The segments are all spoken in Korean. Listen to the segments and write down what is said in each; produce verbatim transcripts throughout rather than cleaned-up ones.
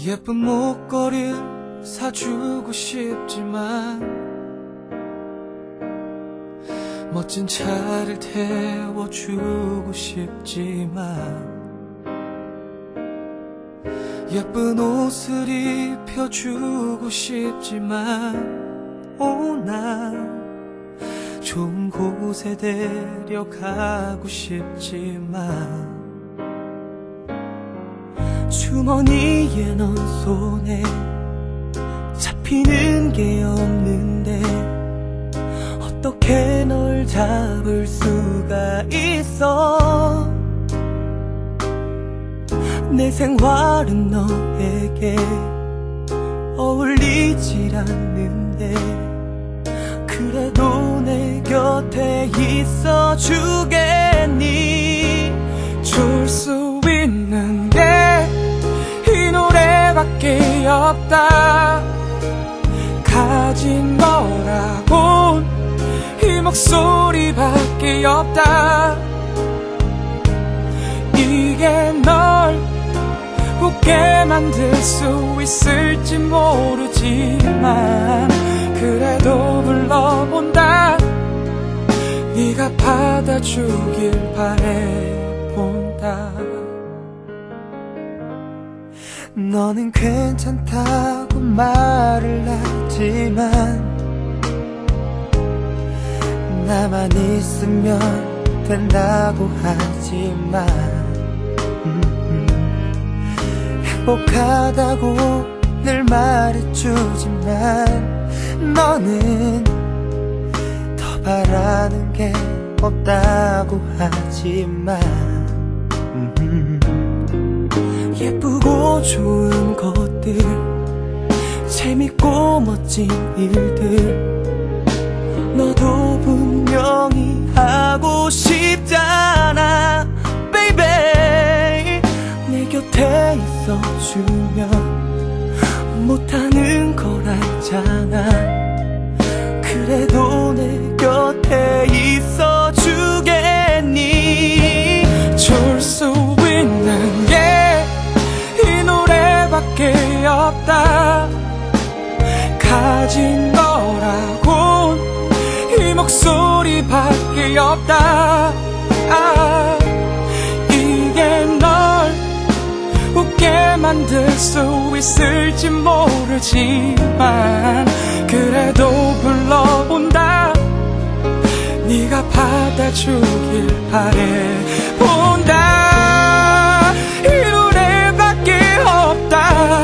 예쁜 목걸이를 사주고 싶지만 멋진 차를 태워주고 싶지만 예쁜 옷을 입혀주고 싶지만 오, 난 좋은 곳에 데려가고 싶지만 주머니에 넌 손에 잡히는 게 없는데 어떻게 널 잡을 수가 있어. 내 생활은 너에게 어울리질 않는데 그래도 내 곁에 있어 주겠니. 줄 수 있는 게 이 노래밖에 없다. 가진 거라곤 이 목소리밖에 없다. 이게 널 웃게 만들 수 있을지 모르지만 그래도 불러본다. 네가 받아주길 바래본다. 너는 괜찮다고 말을 하지만 나만 있으면 된다고 하지만 음, 음. 행복하다고 늘 말해주지만 너는 더 바라는 게 없다고 하지만 음, 음. 예쁘고 좋은 것들 재밌고 멋진 일들 너도 분명히 하고 싶잖아 baby. 내 곁에 있어주면 못하는 걸 알잖아. 그래도 내 곁에 있어주겠니. 줄 수 있는 게 이 노래밖에 없다. 가진 거라곤 이 목소리밖에 없다. 아, 이게 널 웃게 만들 수 있을지 모르지만 그래도 불러본다. 네가 받아주길 바래본다. 이 노래밖에 없다.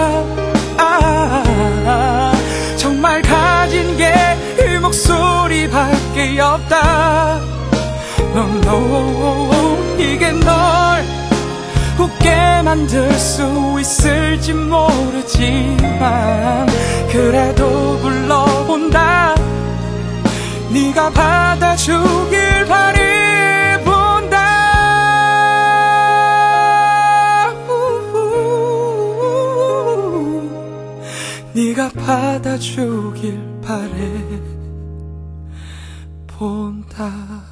아, 정말 가진 게 이 목소리밖에 없다. No, no, 이게 널 웃게 만들 수 있을지 모르지만 그래도 불러본다. 네가 받아주길 바래본다. 네가 받아주길 바래본다.